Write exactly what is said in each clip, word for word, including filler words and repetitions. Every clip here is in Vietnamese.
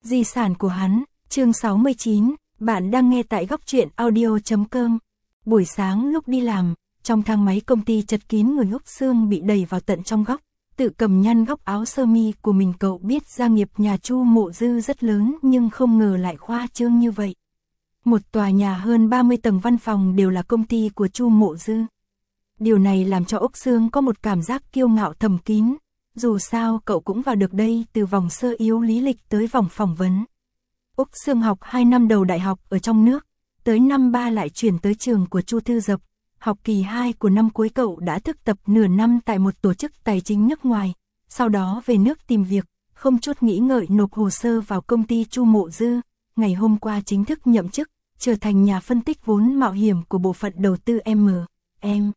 Di sản của hắn, chương sáu mươi chín, bạn đang nghe tại góc truyện audio chấm com. Buổi sáng lúc đi làm, trong thang máy công ty chật kín người. Úc Sương bị đẩy vào tận trong góc, tự cầm nhăn góc áo sơ mi của mình. Cậu biết gia nghiệp nhà Chu Mộ Dư rất lớn nhưng không ngờ lại khoa trương như vậy. Một tòa nhà hơn ba mươi tầng văn phòng đều là công ty của Chu Mộ Dư. Điều này làm cho Úc Sương có một cảm giác kiêu ngạo thầm kín. Dù sao cậu cũng vào được đây từ vòng sơ yếu lý lịch tới vòng phỏng vấn. Úc Sương học hai năm đầu đại học ở trong nước, tới năm ba lại chuyển tới trường của Chu Thư Dập. Học kỳ hai của năm cuối cậu đã thực tập nửa năm tại một tổ chức tài chính nước ngoài, sau đó về nước tìm việc, không chút nghĩ ngợi nộp hồ sơ vào công ty Chu Mộ Dư. Ngày hôm qua chính thức nhậm chức, trở thành nhà phân tích vốn mạo hiểm của bộ phận đầu tư M M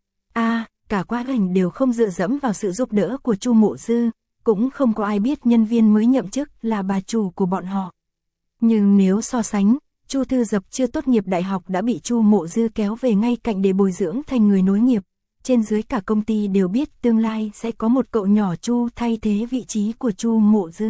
A. Cả quá trình đều không dựa dẫm vào sự giúp đỡ của Chu Mộ Dư, cũng không có ai biết nhân viên mới nhậm chức là bà chủ của bọn họ. Nhưng nếu so sánh, Chu Thư Dập chưa tốt nghiệp đại học đã bị Chu Mộ Dư kéo về ngay cạnh để bồi dưỡng thành người nối nghiệp. Trên dưới cả công ty đều biết tương lai sẽ có một cậu nhỏ Chu thay thế vị trí của Chu Mộ Dư.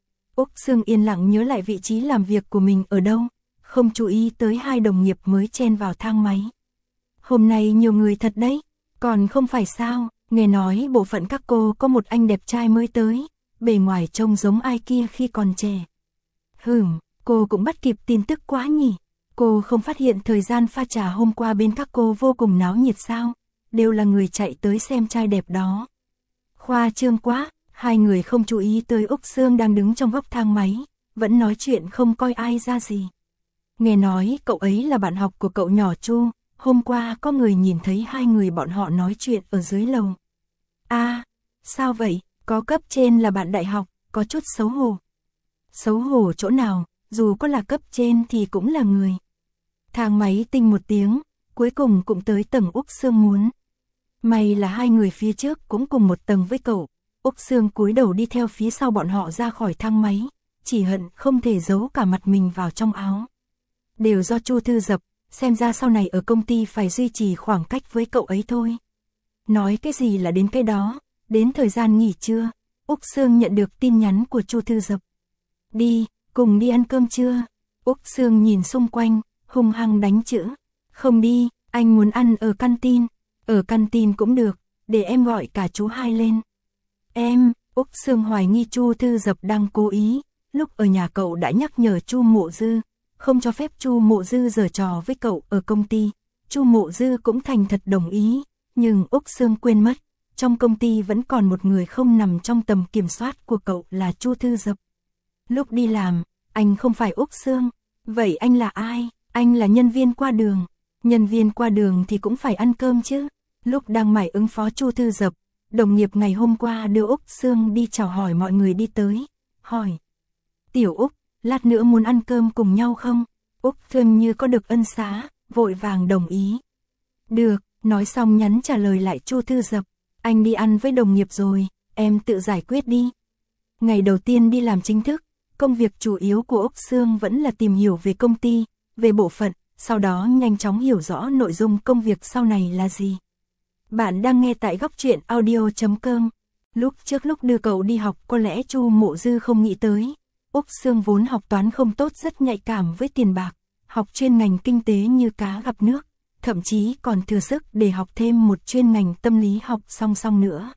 Úc Sương yên lặng nhớ lại vị trí làm việc của mình ở đâu, không chú ý tới hai đồng nghiệp mới chen vào thang máy. Hôm nay nhiều người thật đấy. Còn không phải sao, nghe nói bộ phận các cô có một anh đẹp trai mới tới, bề ngoài trông giống ai kia khi còn trẻ. Hừm, cô cũng bắt kịp tin tức quá nhỉ. Cô không phát hiện thời gian pha trà hôm qua bên các cô vô cùng náo nhiệt sao, đều là người chạy tới xem trai đẹp đó. Khoa trương quá, hai người không chú ý tới Úc Sương đang đứng trong góc thang máy, vẫn nói chuyện không coi ai ra gì. Nghe nói cậu ấy là bạn học của cậu nhỏ Chu. Hôm qua có người nhìn thấy hai người bọn họ nói chuyện ở dưới lầu. À, sao vậy, có cấp trên là bạn đại học, có chút xấu hổ. Xấu hổ chỗ nào, dù có là cấp trên thì cũng là người. Thang máy tinh một tiếng, cuối cùng cũng tới tầng Úc Sương muốn. May là hai người phía trước cũng cùng một tầng với cậu. Úc Sương cúi đầu đi theo phía sau bọn họ ra khỏi thang máy, chỉ hận không thể giấu cả mặt mình vào trong áo. Đều do Chu Thư Dập. Xem ra sau này ở công ty phải duy trì khoảng cách với cậu ấy thôi. Nói cái gì là đến cái đó, đến thời gian nghỉ trưa, Úc Sương nhận được tin nhắn của Chu Thư Dập. Đi, cùng đi ăn cơm trưa. Úc Sương nhìn xung quanh, hung hăng đánh chữ. Không đi, anh muốn ăn ở canteen. Ở canteen cũng được, để em gọi cả chú hai lên. Em, Úc Sương hoài nghi Chu Thư Dập đang cố ý, lúc ở nhà cậu đã nhắc nhở Chu Mộ Dư. Không cho phép Chu Mộ Dư giở trò với cậu ở công ty. Chu Mộ Dư cũng thành thật đồng ý, nhưng Úc Sương quên mất, trong công ty vẫn còn một người không nằm trong tầm kiểm soát của cậu là Chu Thư Dập. Lúc đi làm, anh không phải Úc Sương, vậy anh là ai? Anh là nhân viên qua đường. Nhân viên qua đường thì cũng phải ăn cơm chứ. Lúc đang mải ứng phó Chu Thư Dập, đồng nghiệp ngày hôm qua đưa Úc Sương đi chào hỏi mọi người đi tới, hỏi: Tiểu Úc, lát nữa muốn ăn cơm cùng nhau không? Úc Sương như có được ân xá, vội vàng đồng ý. Được, nói xong nhắn trả lời lại Chu Thư Dập. Anh đi ăn với đồng nghiệp rồi, em tự giải quyết đi. Ngày đầu tiên đi làm chính thức, công việc chủ yếu của Úc Sương vẫn là tìm hiểu về công ty, về bộ phận, sau đó nhanh chóng hiểu rõ nội dung công việc sau này là gì. Bạn đang nghe tại góc truyện audio chấm com. Lúc trước lúc đưa cậu đi học có lẽ Chu Mộ Dư không nghĩ tới. Úc Sương vốn học toán không tốt, rất nhạy cảm với tiền bạc, học chuyên ngành kinh tế như cá gặp nước, thậm chí còn thừa sức để học thêm một chuyên ngành tâm lý học song song nữa.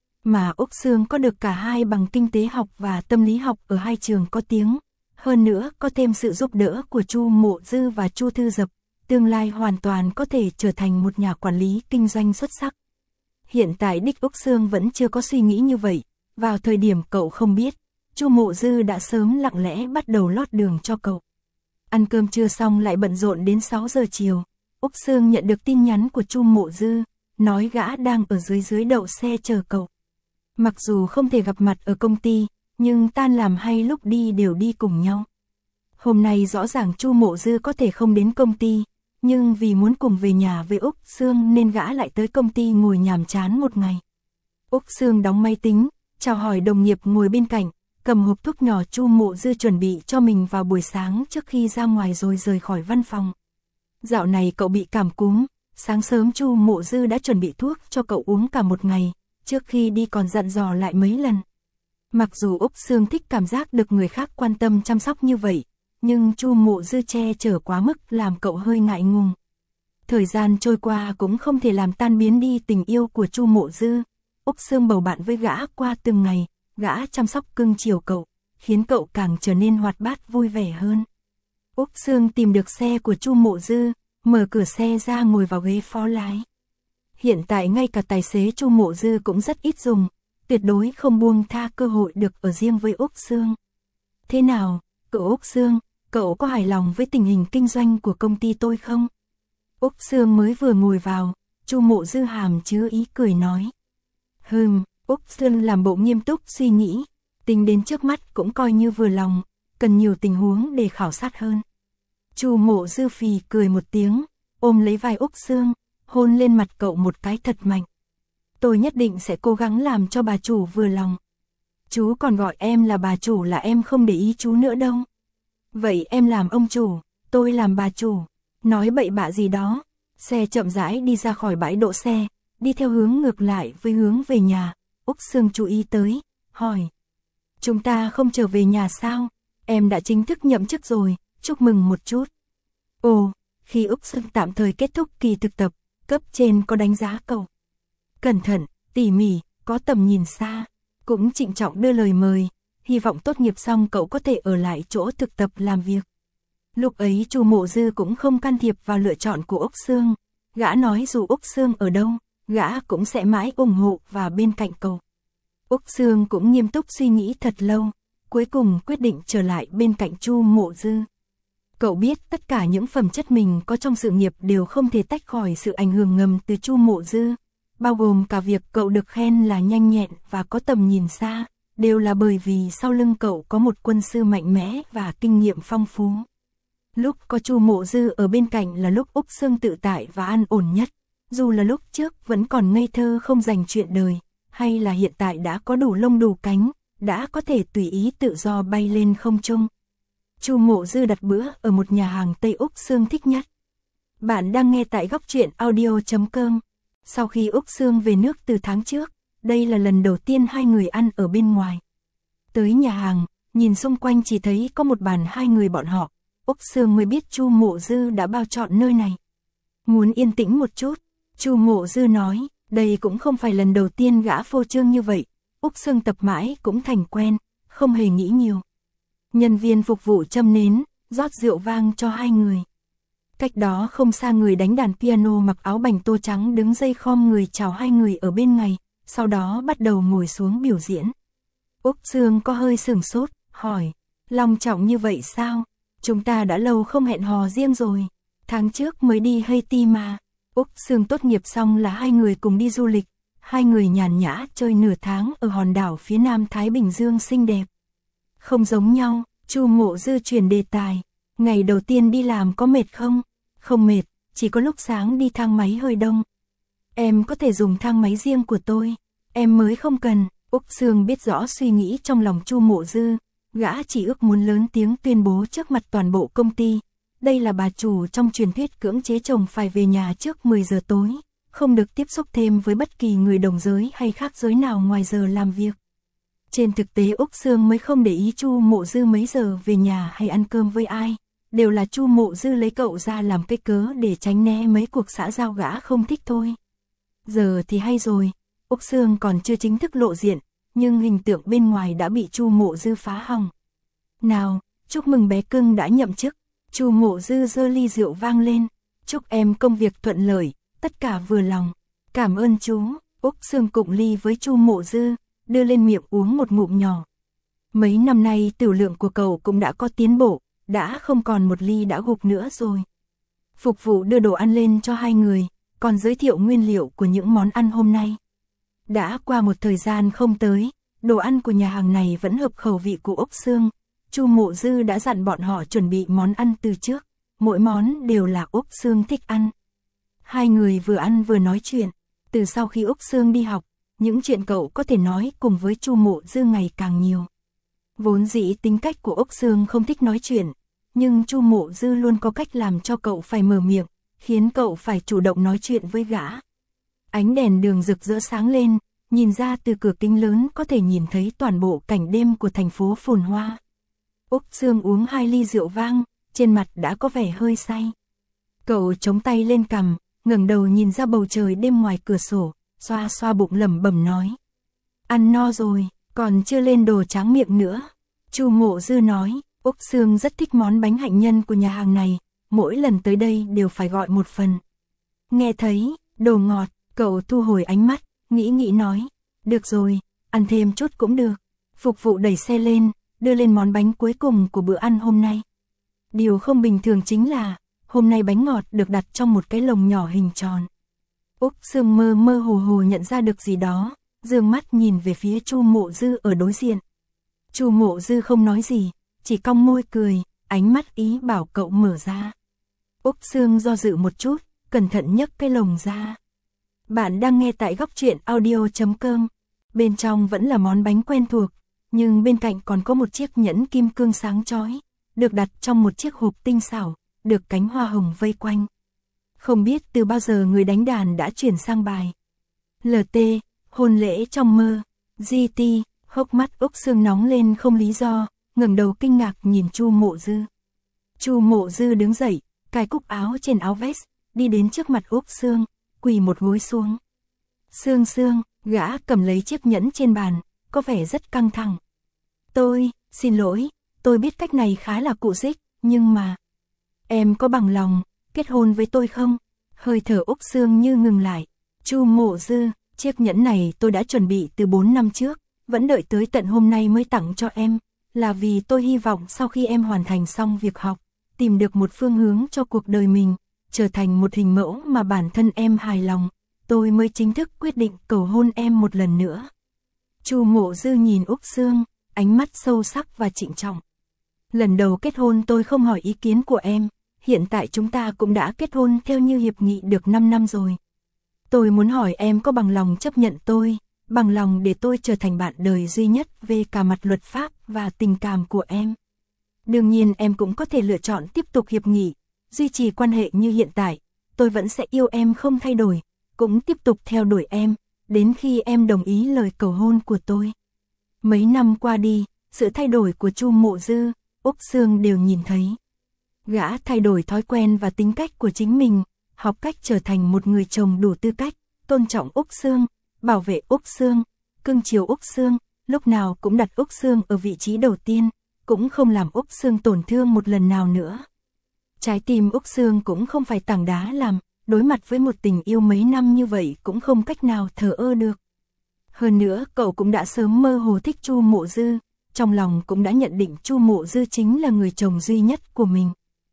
Mà Úc Sương có được cả hai bằng kinh tế học và tâm lý học ở hai trường có tiếng, hơn nữa có thêm sự giúp đỡ của Chu Mộ Dư và Chu Thư Dập, tương lai hoàn toàn có thể trở thành một nhà quản lý kinh doanh xuất sắc. Hiện tại đích Úc Sương vẫn chưa có suy nghĩ như vậy, vào thời điểm cậu không biết, Chu Mộ Dư đã sớm lặng lẽ bắt đầu lót đường cho cậu. Ăn cơm trưa xong lại bận rộn đến sáu giờ chiều, Úc Sương nhận được tin nhắn của Chu Mộ Dư, nói gã đang ở dưới dưới đậu xe chờ cậu. Mặc dù không thể gặp mặt ở công ty, nhưng tan làm hay lúc đi đều đi cùng nhau. Hôm nay rõ ràng Chu Mộ Dư có thể không đến công ty, nhưng vì muốn cùng về nhà với Úc Sương nên gã lại tới công ty ngồi nhàm chán một ngày. Úc Sương đóng máy tính, chào hỏi đồng nghiệp ngồi bên cạnh, cầm hộp thuốc nhỏ Chu Mộ Dư chuẩn bị cho mình vào buổi sáng trước khi ra ngoài rồi rời khỏi văn phòng. Dạo này cậu bị cảm cúm, sáng sớm Chu Mộ Dư đã chuẩn bị thuốc cho cậu uống cả một ngày, trước khi đi còn dặn dò lại mấy lần. Mặc dù Úc Sương thích cảm giác được người khác quan tâm chăm sóc như vậy, nhưng Chu Mộ Dư che chở quá mức làm cậu hơi ngại ngùng. Thời gian trôi qua cũng không thể làm tan biến đi tình yêu của Chu Mộ Dư. Úc Sương bầu bạn với gã qua từng ngày, gã chăm sóc cưng chiều cậu, khiến cậu càng trở nên hoạt bát vui vẻ hơn. Úc Sương tìm được xe của Chu Mộ Dư, mở cửa xe ra ngồi vào ghế phó lái. Hiện tại ngay cả tài xế Chu Mộ Dư cũng rất ít dùng, tuyệt đối không buông tha cơ hội được ở riêng với Úc Sương. Thế nào, cậu Úc Sương, cậu có hài lòng với tình hình kinh doanh của công ty tôi không? Úc Sương mới vừa ngồi vào, Chu Mộ Dư hàm chứa ý cười nói. Hừm, Úc Sương làm bộ nghiêm túc suy nghĩ, tính đến trước mắt cũng coi như vừa lòng, cần nhiều tình huống để khảo sát hơn. Chu Mộ Dư phì cười một tiếng, ôm lấy vai Úc Sương, hôn lên mặt cậu một cái thật mạnh. Tôi nhất định sẽ cố gắng làm cho bà chủ vừa lòng. Chú còn gọi em là bà chủ là em không để ý chú nữa đâu. Vậy em làm ông chủ, tôi làm bà chủ. Nói bậy bạ gì đó. Xe chậm rãi đi ra khỏi bãi đỗ xe, đi theo hướng ngược lại với hướng về nhà. Úc Sương chú ý tới, hỏi. Chúng ta không trở về nhà sao? Em đã chính thức nhậm chức rồi, chúc mừng một chút. Ồ, khi Úc Sương tạm thời kết thúc kỳ thực tập, cấp trên có đánh giá cậu. Cẩn thận, tỉ mỉ, có tầm nhìn xa, cũng trịnh trọng đưa lời mời, hy vọng tốt nghiệp xong cậu có thể ở lại chỗ thực tập làm việc. Lúc ấy Chu Mộ Dư cũng không can thiệp vào lựa chọn của Úc Sương, gã nói dù Úc Sương ở đâu, gã cũng sẽ mãi ủng hộ và bên cạnh cậu. Úc Sương cũng nghiêm túc suy nghĩ thật lâu, cuối cùng quyết định trở lại bên cạnh Chu Mộ Dư. Cậu biết tất cả những phẩm chất mình có trong sự nghiệp đều không thể tách khỏi sự ảnh hưởng ngầm từ Chu Mộ Dư, bao gồm cả việc cậu được khen là nhanh nhẹn và có tầm nhìn xa, đều là bởi vì sau lưng cậu có một quân sư mạnh mẽ và kinh nghiệm phong phú. Lúc có Chu Mộ Dư ở bên cạnh là lúc Úc Sương tự tại và an ổn nhất, dù là lúc trước vẫn còn ngây thơ không dành chuyện đời, hay là hiện tại đã có đủ lông đủ cánh, đã có thể tùy ý tự do bay lên không trung. Chu Mộ Dư đặt bữa ở một nhà hàng Tây Úc Sương thích nhất. Bạn đang nghe tại góc truyện audio chấm com. Sau khi Úc Sương về nước từ tháng trước, đây là lần đầu tiên hai người ăn ở bên ngoài. Tới nhà hàng, nhìn xung quanh chỉ thấy có một bàn hai người bọn họ, Úc Sương mới biết Chu Mộ Dư đã bao chọn nơi này. Muốn yên tĩnh một chút, Chu Mộ Dư nói, đây cũng không phải lần đầu tiên gã phô trương như vậy, Úc Sương tập mãi cũng thành quen, không hề nghĩ nhiều. Nhân viên phục vụ châm nến, rót rượu vang cho hai người. Cách đó không xa người đánh đàn piano mặc áo bành tô trắng đứng dây khom người chào hai người ở bên ngay, sau đó bắt đầu ngồi xuống biểu diễn. Úc Sương có hơi sửng sốt, hỏi, long trọng như vậy sao? Chúng ta đã lâu không hẹn hò riêng rồi, tháng trước mới đi Haiti mà. Úc Sương tốt nghiệp xong là hai người cùng đi du lịch, hai người nhàn nhã chơi nửa tháng ở hòn đảo phía nam Thái Bình Dương xinh đẹp. Không giống nhau, Chu Mộ Dư chuyển đề tài, ngày đầu tiên đi làm có mệt không? Không mệt, chỉ có lúc sáng đi thang máy hơi đông. Em có thể dùng thang máy riêng của tôi, em mới không cần. Úc Sương biết rõ suy nghĩ trong lòng Chu Mộ Dư, gã chỉ ước muốn lớn tiếng tuyên bố trước mặt toàn bộ công ty. Đây là bà chủ trong truyền thuyết cưỡng chế chồng phải về nhà trước mười giờ tối, không được tiếp xúc thêm với bất kỳ người đồng giới hay khác giới nào ngoài giờ làm việc. Trên thực tế Úc Sương mới không để ý Chu Mộ Dư mấy giờ về nhà hay ăn cơm với ai, đều là Chu Mộ Dư lấy cậu ra làm cái cớ để tránh né mấy cuộc xã giao gã không thích thôi. Giờ thì hay rồi, Úc Sương còn chưa chính thức lộ diện, nhưng hình tượng bên ngoài đã bị Chu Mộ Dư phá hỏng. Nào, chúc mừng bé cưng đã nhậm chức. Chu Mộ Dư giơ ly rượu vang lên, chúc em công việc thuận lợi, tất cả vừa lòng. Cảm ơn chú. Úc Sương cụng ly với Chu Mộ Dư, đưa lên miệng uống một ngụm nhỏ. Mấy năm nay tiểu lượng của cậu cũng đã có tiến bộ, đã không còn một ly đã gục nữa rồi. Phục vụ đưa đồ ăn lên cho hai người, còn giới thiệu nguyên liệu của những món ăn hôm nay. Đã qua một thời gian không tới, đồ ăn của nhà hàng này vẫn hợp khẩu vị của Úc Sương. Chu Mộ Dư đã dặn bọn họ chuẩn bị món ăn từ trước, mỗi món đều là Úc Sương thích ăn. Hai người vừa ăn vừa nói chuyện, từ sau khi Úc Sương đi học, những chuyện cậu có thể nói cùng với Chu Mộ Dư ngày càng nhiều. Vốn dĩ tính cách của Úc Sương không thích nói chuyện, nhưng Chu Mộ Dư luôn có cách làm cho cậu phải mở miệng, khiến cậu phải chủ động nói chuyện với gã. Ánh đèn đường rực rỡ sáng lên, nhìn ra từ cửa kính lớn có thể nhìn thấy toàn bộ cảnh đêm của thành phố phồn hoa. Úc Sương uống hai ly rượu vang, trên mặt đã có vẻ hơi say. Cậu chống tay lên cằm, ngẩng đầu nhìn ra bầu trời đêm ngoài cửa sổ, xoa xoa bụng lẩm bẩm nói. Ăn no rồi, còn chưa lên đồ tráng miệng nữa. Chu Mộ Dư nói, Úc Sương rất thích món bánh hạnh nhân của nhà hàng này, mỗi lần tới đây đều phải gọi một phần. Nghe thấy, đồ ngọt, cậu thu hồi ánh mắt, nghĩ nghĩ nói, được rồi, ăn thêm chút cũng được. Phục vụ đẩy xe lên, đưa lên món bánh cuối cùng của bữa ăn hôm nay. Điều không bình thường chính là, hôm nay bánh ngọt được đặt trong một cái lồng nhỏ hình tròn. Úc Sương mơ mơ hồ hồ nhận ra được gì đó, dương mắt nhìn về phía Chu Mộ Dư ở đối diện. Chu Mộ Dư không nói gì, chỉ cong môi cười, ánh mắt ý bảo cậu mở ra. Úc Sương do dự một chút, cẩn thận nhấc cái lồng ra. Bạn đang nghe tại góc truyện audio chấm com. Bên trong vẫn là món bánh quen thuộc, nhưng bên cạnh còn có một chiếc nhẫn kim cương sáng chói, được đặt trong một chiếc hộp tinh xảo, được cánh hoa hồng vây quanh. Không biết từ bao giờ người đánh đàn đã chuyển sang bài lờ tê, hôn lễ trong mơ. giê tê, hốc mắt Úc Sương nóng lên không lý do, ngẩng đầu kinh ngạc nhìn Chu Mộ Dư. Chu Mộ Dư đứng dậy, cài cúc áo trên áo vest, đi đến trước mặt Úc Sương, quỳ một gối xuống. Sương Sương, gã cầm lấy chiếc nhẫn trên bàn, có vẻ rất căng thẳng. Tôi, xin lỗi, tôi biết cách này khá là cụ dích, nhưng mà... Em có bằng lòng, kết hôn với tôi không? Hơi thở Úc Sương như ngừng lại. Chu Mộ Dư, chiếc nhẫn này tôi đã chuẩn bị từ bốn năm trước, vẫn đợi tới tận hôm nay mới tặng cho em, là vì tôi hy vọng sau khi em hoàn thành xong việc học, tìm được một phương hướng cho cuộc đời mình, trở thành một hình mẫu mà bản thân em hài lòng, tôi mới chính thức quyết định cầu hôn em một lần nữa. Chu Mộ Dư nhìn Úc Sương, ánh mắt sâu sắc và trịnh trọng. Lần đầu kết hôn tôi không hỏi ý kiến của em, hiện tại chúng ta cũng đã kết hôn theo như hiệp nghị được năm năm rồi. Tôi muốn hỏi em có bằng lòng chấp nhận tôi, bằng lòng để tôi trở thành bạn đời duy nhất về cả mặt luật pháp và tình cảm của em. Đương nhiên em cũng có thể lựa chọn tiếp tục hiệp nghị, duy trì quan hệ như hiện tại, tôi vẫn sẽ yêu em không thay đổi, cũng tiếp tục theo đuổi em, đến khi em đồng ý lời cầu hôn của tôi. Mấy năm qua đi, sự thay đổi của Chu Mộ Dư, Úc Sương đều nhìn thấy. Gã thay đổi thói quen và tính cách của chính mình, học cách trở thành một người chồng đủ tư cách, tôn trọng Úc Sương, bảo vệ Úc Sương, cưng chiều Úc Sương, lúc nào cũng đặt Úc Sương ở vị trí đầu tiên, cũng không làm Úc Sương tổn thương một lần nào nữa. Trái tim Úc Sương cũng không phải tảng đá làm, đối mặt với một tình yêu mấy năm như vậy cũng không cách nào thờ ơ được. Hơn nữa cậu cũng đã sớm mơ hồ thích Chu Mộ Dư, trong lòng cũng đã nhận định Chu Mộ Dư chính là người chồng duy nhất của mình.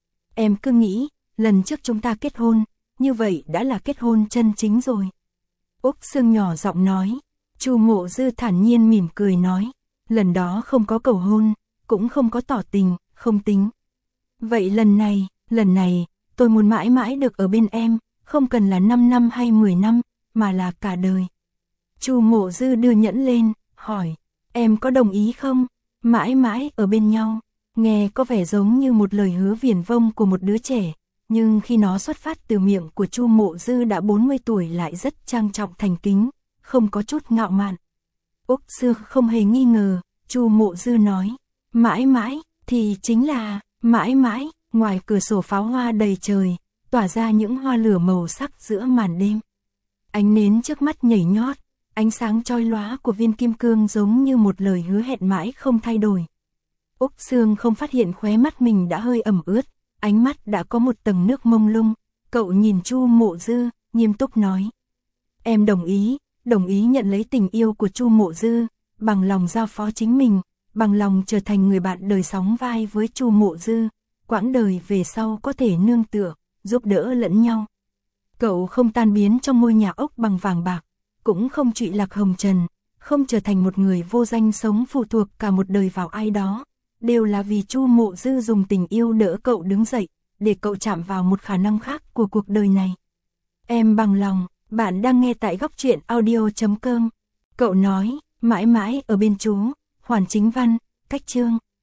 Em cứ nghĩ, lần trước chúng ta kết hôn, như vậy đã là kết hôn chân chính rồi. Úc Sương nhỏ giọng nói. Chu Mộ Dư thản nhiên mỉm cười nói, lần đó không có cầu hôn, cũng không có tỏ tình, không tính. Vậy lần này, lần này, tôi muốn mãi mãi được ở bên em, không cần là năm năm hay mười năm, mà là cả đời. Chu Mộ Dư đưa nhẫn lên, hỏi, em có đồng ý không? Mãi mãi ở bên nhau, nghe có vẻ giống như một lời hứa viển vông của một đứa trẻ, nhưng khi nó xuất phát từ miệng của Chu Mộ Dư đã bốn mươi tuổi lại rất trang trọng thành kính, không có chút ngạo mạn. Úc Sương không hề nghi ngờ, Chu Mộ Dư nói, mãi mãi, thì chính là, mãi mãi, ngoài cửa sổ pháo hoa đầy trời, tỏa ra những hoa lửa màu sắc giữa màn đêm. Ánh nến trước mắt nhảy nhót, ánh sáng chói lóa của viên kim cương giống như một lời hứa hẹn mãi không thay đổi. Úc Sương không phát hiện khóe mắt mình đã hơi ẩm ướt, ánh mắt đã có một tầng nước mông lung, cậu nhìn Chu Mộ Dư, nghiêm túc nói. Em đồng ý, đồng ý nhận lấy tình yêu của Chu Mộ Dư, bằng lòng giao phó chính mình, bằng lòng trở thành người bạn đời sóng vai với Chu Mộ Dư, quãng đời về sau có thể nương tựa, giúp đỡ lẫn nhau. Cậu không tan biến trong ngôi nhà ốc bằng vàng bạc, cũng không trụy lạc hồng trần, không trở thành một người vô danh sống phụ thuộc cả một đời vào ai đó, đều là vì Chu Mộ Dư dùng tình yêu đỡ cậu đứng dậy, để cậu chạm vào một khả năng khác của cuộc đời này. Em bằng lòng, bạn đang nghe tại góc truyện audio chấm com. Cậu nói, mãi mãi ở bên chú, Hoàn Chính Văn, cách chương.